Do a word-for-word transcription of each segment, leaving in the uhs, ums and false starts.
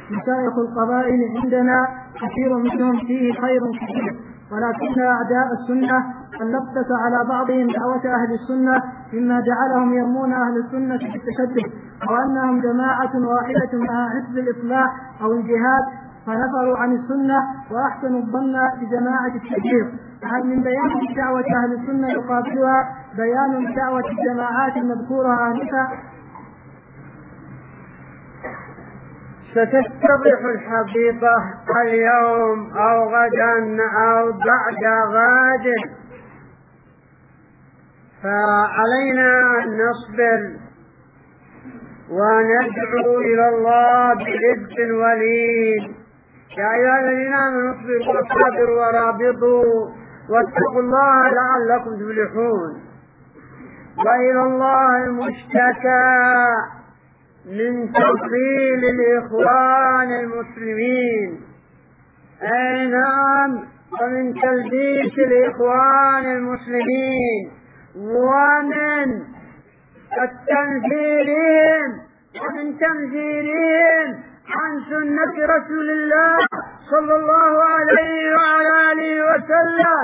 مشايخ القبائل عندنا كثير منهم فيه خير كثير، ولكن أعداء السنة قد لبس على بعضهم دعوة أهل السنة مما جعلهم يرمون أهل السنة بالتشدد، وأنهم جماعة واحدة مع حزب الإصلاح أو الجهاد، فنفروا عن السنة وأحسنوا الظن بجماعة التكفير. هل من بيان دعوة أهل السنة يقابلها بيان دعوة الجماعات المذكورة آنفا؟ ستتضح الحقيقة اليوم أو غدا أو بعد غد، فعلينا أن نصبر وندعو إلى الله برزق وليد. يا أيها الذين آمنوا اصبروا وصابروا ورابطوا واتقوا الله لعلكم تفلحون. وإلى الله المشتكى من تضليل الإخوان المسلمين، أي نعم، ومن تلبيس الإخوان المسلمين ومن التنزيلهم ومن تنزيلهم عن سنة رسول الله صلى الله عليه وعلى آله وسلم.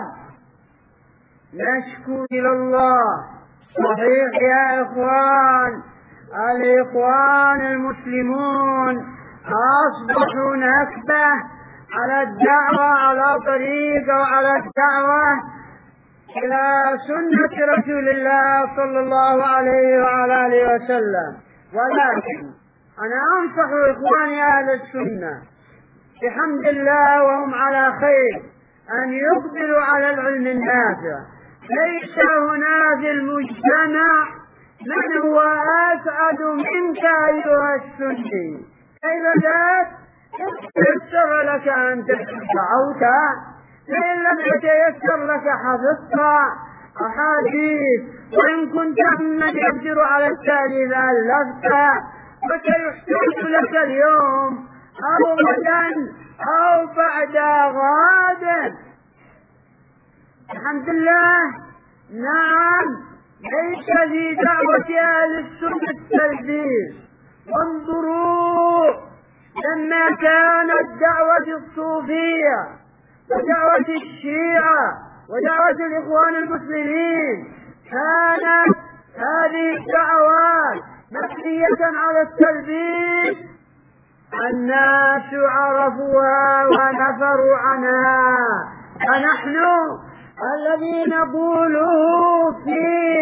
نشكو إلى الله. صحيح يا إخوان، الإخوان المسلمون أصبحوا نكبة على الدعوة، على طريق وعلى الدعوة إلى سنة رسول الله صلى الله عليه وعلى آله وسلم. ولكن أنا أنصح إخواني أهل السنة بحمد الله وهم على خير أن يقبلوا على العلم النافع. ليس هنا في المجتمع من هو أسعد منك أيها السني. كيف ذاك؟ يتيسر لك أن تدعوت، فإن لم يتيسر لك حفظت أحاديث، وإن كنت ممن يقدر على التأليف ألفت، فسيحتاج لك اليوم أو غدا أو بعد غد. الحمد لله. نعم، ليس في دعوة أهل السنة التلبيس. وانظروا لما كانت دعوة الصوفية ودعوة الشيعة ودعوة الإخوان المسلمين، كانت هذه الدعوات مبنية على التلبيس، الناس عرفوها ونفروا عنها. فنحن الذي نقوله في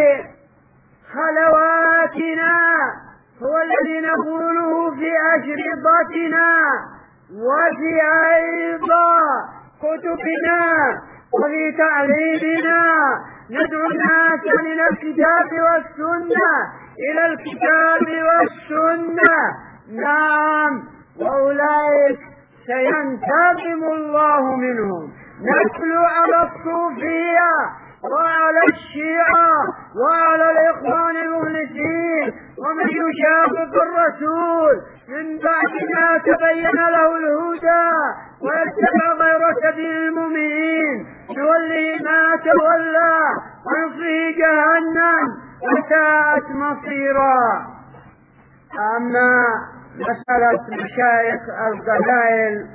خلواتنا هو الذي نقوله في أشرطتنا وفي أيضا كتبنا وفي تعليمنا. ندعو الناس إلى الكتاب والسنة، إلى الكتاب والسنة. نعم، وأولئك سينتقم الله منهم. نتلو على الصوفية وعلى الشيعة وعلى الإخوان المخلصين ومن يشاقق الرسول من بعد ما تبين له الهدى ويتبع غير سبيل المؤمنين نوله ما تولى ونصله جهنم وساءت مصيرا. أما مسألة مشايخ القبائل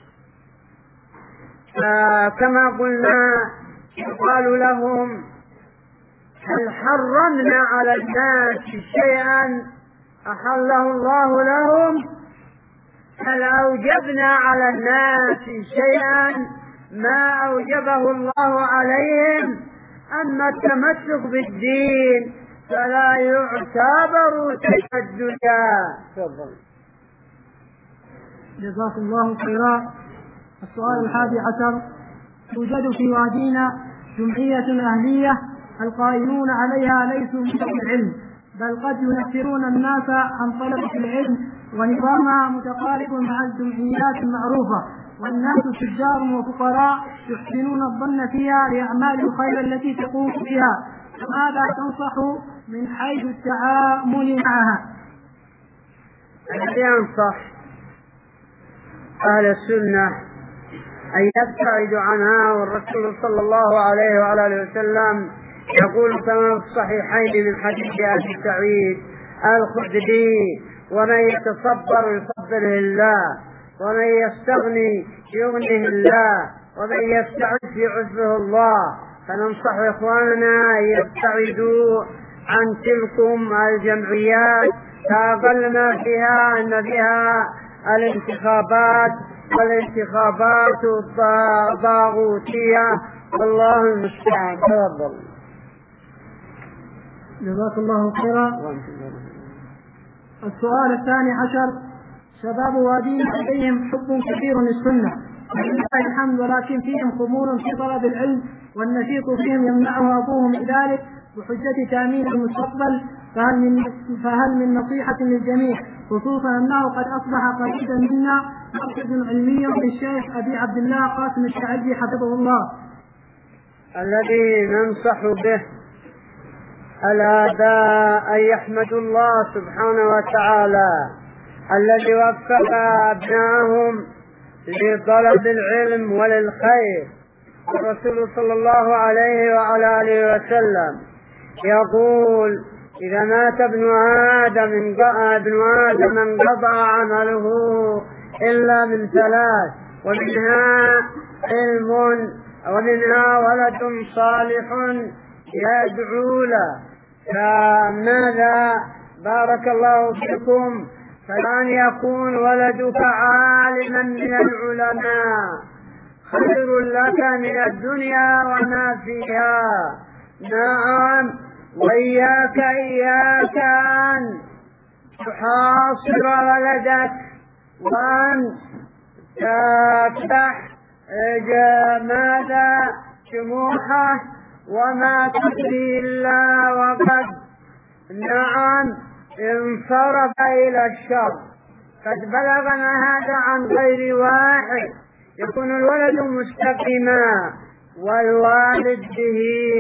كما قلنا يقال لهم: هل حرمنا على الناس شيئا أحله الله لهم؟ هل أوجبنا على الناس شيئا ما أوجبه الله عليهم؟ أما التمسك بالدين فلا يعتبر تشددا. تفضل. جزاكم الله خيرا. السؤال الحادي عشر: توجد في وادينا جمعية أهلية القائمون عليها ليسوا من أهل العلم، بل قد ينفرون الناس عن طلبة العلم، ونظامها متقارب مع الجمعيات المعروفة، والناس تجار وفقراء يحسنون الظن فيها لأعمال الخير التي تقوم بها. فماذا تنصح من حيث التعامل معها؟ الذي ينصح أهل السنة أن يبتعدوا عنها، والرسول صلى الله عليه وعلى آله وسلم يقول كما في الصحيحين من حديث أبي سعيد الخدري: ومن يتصبر يصبره الله. ومن يستغني يغنيه الله، ومن يستعف يعفه الله. فننصح إخواننا أن يبتعدوا عن تلكم الجمعيات، فأقل ما فيها أن فيها الانتخابات، والانتخابات الطاغوتية، والله المستعان. تفضل. جزاك الله خيرا. السؤال الثاني عشر: شباب وادين لديهم حب كثير للسنة ولله الحمد، ولكن فيهم خمول في طلب العلم، والنشيط فيهم يمنعه أبوهم بذلك بحجة تأمين المستقبل. فهل من, فهل من نصيحة للجميع، خصوصا أنه قد أصبح قريبا منا مركز علمي للشيخ أبي عبد الله قاسم الشعبي حفظه الله؟ الذي ننصح به الآباء أن يحمدوا الله سبحانه وتعالى الذي وفق أبنائهم لطلب العلم وللخير. الرسول صلى الله عليه وعلى آله وسلم يقول: إذا مات ابن آدم ابن آدم انقطع عمله إلا من ثلاث، ومنها علم، ومنها ولد صالح يدعو له. فماذا بارك الله فيكم فلن يكون ولدك عالما من العلماء خير لك من الدنيا وما فيها. نعم، وإياك إياك أن تحاصر ولدك وأن تفتح ماذا طموحه وما تدري إلا وقد نعم انصرف إلى الشر. قد بلغنا هذا عن غير واحد. يكون الولد مستقيما والوالد به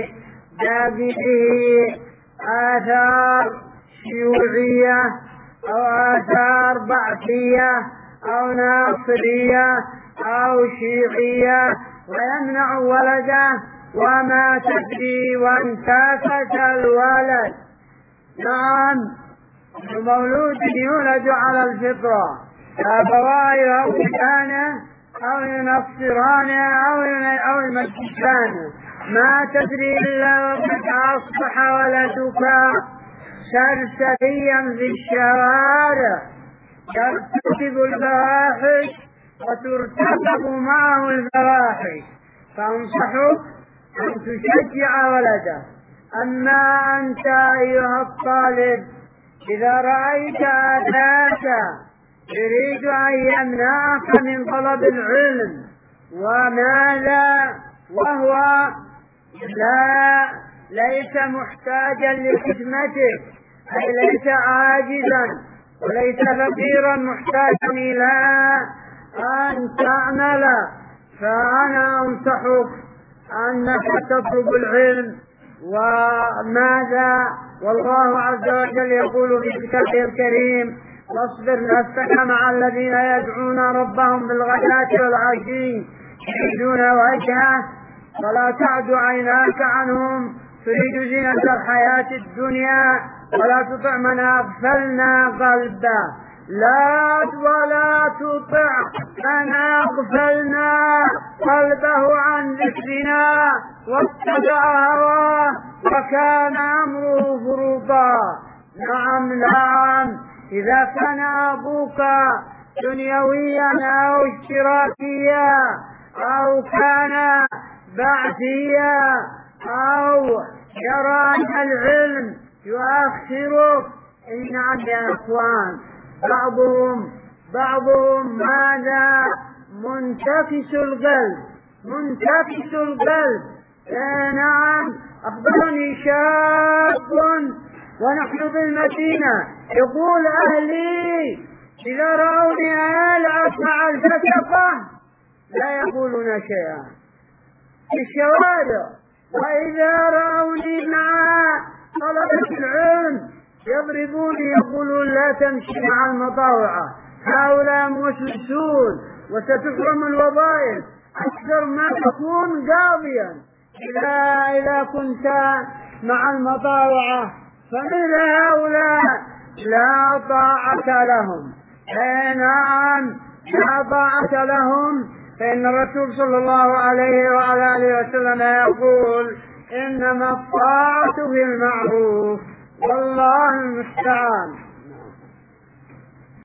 جاء به آثار شيوعية أو آثار بعثية أو ناصرية أو شيعية، ويمنع ولده وما تدري وانتكس الولد. نعم، المولود يولد على الفطرة، فأبواه يهودانه أو ينصرانه أو يمجسانه، ما تدري إلا وقد أصبح ولدك سرسريا في الشوارع يرتكب الفواحش وترتكب معه الفواحش. فأنصحك أن تشجع ولدك. أما أنت أيها الطالب، إذا رأيت أباك يريد أن يمنعك من طلب العلم، وماذا وهو لا ليس محتاجا لخدمتك، أي ليس عاجزا وليس فقيرا محتاجا إلى أن تعمل، فأنا أنصحك أنك تطلب العلم. وماذا والله عز وجل يقول في كتابه الكريم: واصبر نفسك مع الذين يدعون ربهم بالغداة والعشي يريدون وجهه ولا تعد عيناك عنهم تريد زينة الحياة الدنيا ولا تطع من أغفلنا قلبه لا ولا تطع من أغفلنا قلبه عن ذكرنا واتبع هواه وكان أمره فرطا. نعم نعم، إذا كان أبوك دنيويا أو اشتراكيا أو كان بعثيا أو يرى أن العلم يؤخرك، نعم يا أخوان، بعضهم بعضهم ماذا منتكس القلب منتكس القلب. نعم، أخبرني شاب ونحن بالمدينة يقول: أهلي إذا رأوني ألعب مع الفسقة لا يقولون شيئا في الشوارع، وإذا رأوني مع طلبة العلم يضربوني يقولون: لا تمشي مع المطاوعة، هؤلاء موسوسون وستحرم الوظائف أكثر ما تكون قاضيا إذا إذا كنت مع المطاوعة. فمن هؤلاء لا طاعة لهم. نعم، لا طاعة لهم، فإن الرسول صلى الله عليه وعلى آله وسلم يقول إنما الطاعة في المعروف، والله المستعان.